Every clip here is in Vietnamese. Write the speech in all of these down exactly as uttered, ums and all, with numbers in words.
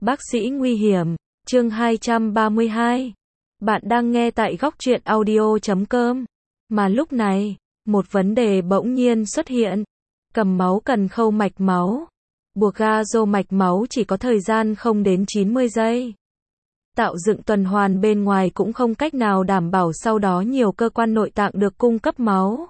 Bác sĩ nguy hiểm, chương hai trăm ba mươi hai. Bạn đang nghe tại góc truyện audio chấm com. Mà lúc này, một vấn đề bỗng nhiên xuất hiện. Cầm máu cần khâu mạch máu. Buộc ga rô mạch máu chỉ có thời gian không đến chín mươi giây. Tạo dựng tuần hoàn bên ngoài cũng không cách nào đảm bảo sau đó nhiều cơ quan nội tạng được cung cấp máu.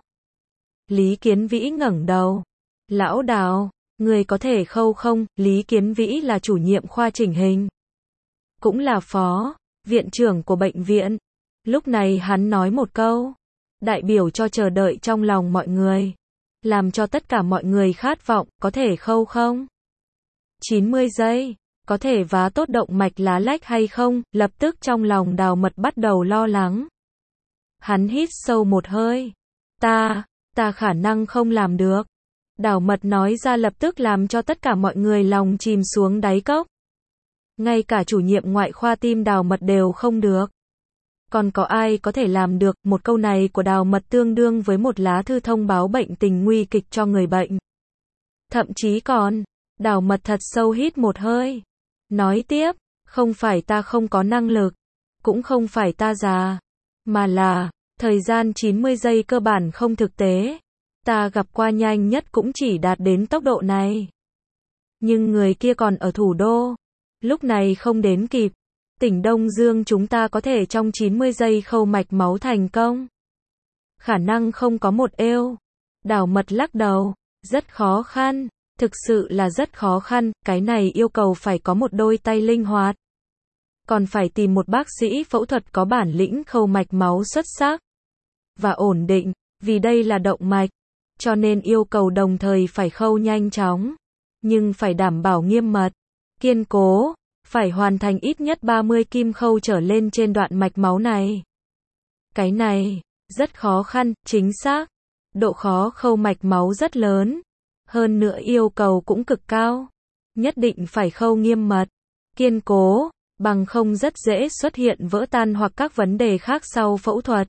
Lý Kiến Vĩ ngẩng đầu. Lão Đào, người có thể khâu không? Lý Kiến Vĩ là chủ nhiệm khoa chỉnh hình, cũng là phó viện trưởng của bệnh viện. Lúc này hắn nói một câu, đại biểu cho chờ đợi trong lòng mọi người, làm cho tất cả mọi người khát vọng, có thể khâu không? chín mươi giây, có thể vá tốt động mạch lá lách hay không? Lập tức trong lòng Đào Mật bắt đầu lo lắng. Hắn hít sâu một hơi. Ta, ta khả năng không làm được. Đào Mật nói ra lập tức làm cho tất cả mọi người lòng chìm xuống đáy cốc. Ngay cả chủ nhiệm ngoại khoa tim Đào Mật đều không được. Còn có ai có thể làm được? Một câu này của Đào Mật tương đương với một lá thư thông báo bệnh tình nguy kịch cho người bệnh. Thậm chí còn, Đào Mật thật sâu hít một hơi. Nói tiếp, không phải ta không có năng lực, cũng không phải ta già, mà là, thời gian chín mươi giây cơ bản không thực tế. Ta gặp qua nhanh nhất cũng chỉ đạt đến tốc độ này. Nhưng người kia còn ở thủ đô. Lúc này không đến kịp. Tỉnh Đông Dương chúng ta có thể trong chín mươi giây khâu mạch máu thành công. Khả năng không có một eo. Đào Mật lắc đầu. Rất khó khăn. Thực sự là rất khó khăn. Cái này yêu cầu phải có một đôi tay linh hoạt. Còn phải tìm một bác sĩ phẫu thuật có bản lĩnh khâu mạch máu xuất sắc và ổn định. Vì đây là động mạch, cho nên yêu cầu đồng thời phải khâu nhanh chóng, nhưng phải đảm bảo nghiêm mật, kiên cố, phải hoàn thành ít nhất ba mươi kim khâu trở lên trên đoạn mạch máu này. Cái này, rất khó khăn, chính xác. Độ khó khâu mạch máu rất lớn. Hơn nữa yêu cầu cũng cực cao. Nhất định phải khâu nghiêm mật, kiên cố, bằng không rất dễ xuất hiện vỡ tan hoặc các vấn đề khác sau phẫu thuật.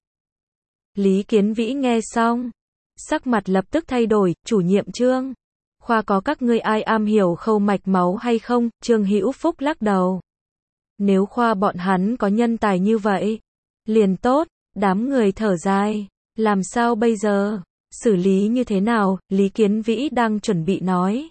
Lý Kiến Vĩ nghe xong, sắc mặt lập tức thay đổi. Chủ nhiệm Trương khoa có các ngươi ai am hiểu khâu mạch máu hay không? Trương Hữu Phúc lắc đầu. Nếu khoa bọn hắn có nhân tài như vậy, liền tốt. Đám người thở dài. Làm sao bây giờ? Xử lý như thế nào? Lý Kiến Vĩ đang chuẩn bị nói.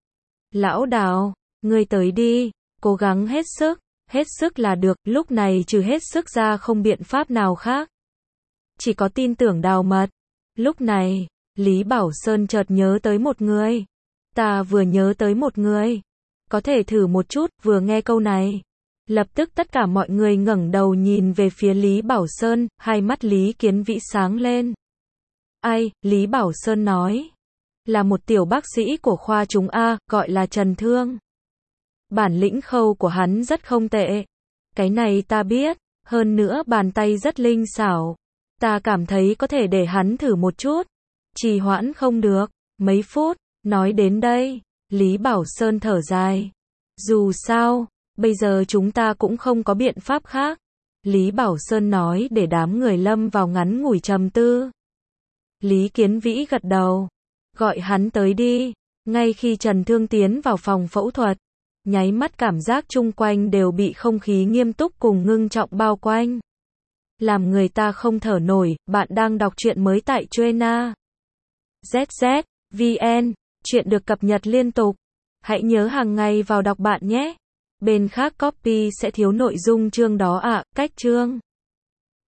Lão Đào, ngươi tới đi, cố gắng hết sức, hết sức là được. Lúc này trừ hết sức ra không biện pháp nào khác. Chỉ có tin tưởng Đào Mật. Lúc này, Lý Bảo Sơn chợt nhớ tới một người. Ta vừa nhớ tới một người. Có thể thử một chút. Vừa nghe câu này, lập tức tất cả mọi người ngẩng đầu nhìn về phía Lý Bảo Sơn. Hai mắt Lý Kiến Vĩ sáng lên. Ai? Lý Bảo Sơn nói. Là một tiểu bác sĩ của khoa chúng A, gọi là Trần Thương. Bản lĩnh khâu của hắn rất không tệ. Cái này ta biết. Hơn nữa bàn tay rất linh xảo. Ta cảm thấy có thể để hắn thử một chút. Trì hoãn không được. Mấy phút. Nói đến đây, Lý Bảo Sơn thở dài. Dù sao, bây giờ chúng ta cũng không có biện pháp khác. Lý Bảo Sơn nói để đám người lâm vào ngắn ngủi trầm tư. Lý Kiến Vĩ gật đầu. Gọi hắn tới đi. Ngay khi Trần Thương tiến vào phòng phẫu thuật, nháy mắt cảm giác chung quanh đều bị không khí nghiêm túc cùng ngưng trọng bao quanh. Làm người ta không thở nổi. Bạn đang đọc truyện mới tại Truena zet zet vn. Chuyện được cập nhật liên tục. Hãy nhớ hàng ngày vào đọc bạn nhé. Bên khác copy sẽ thiếu nội dung chương đó ạ. À, cách chương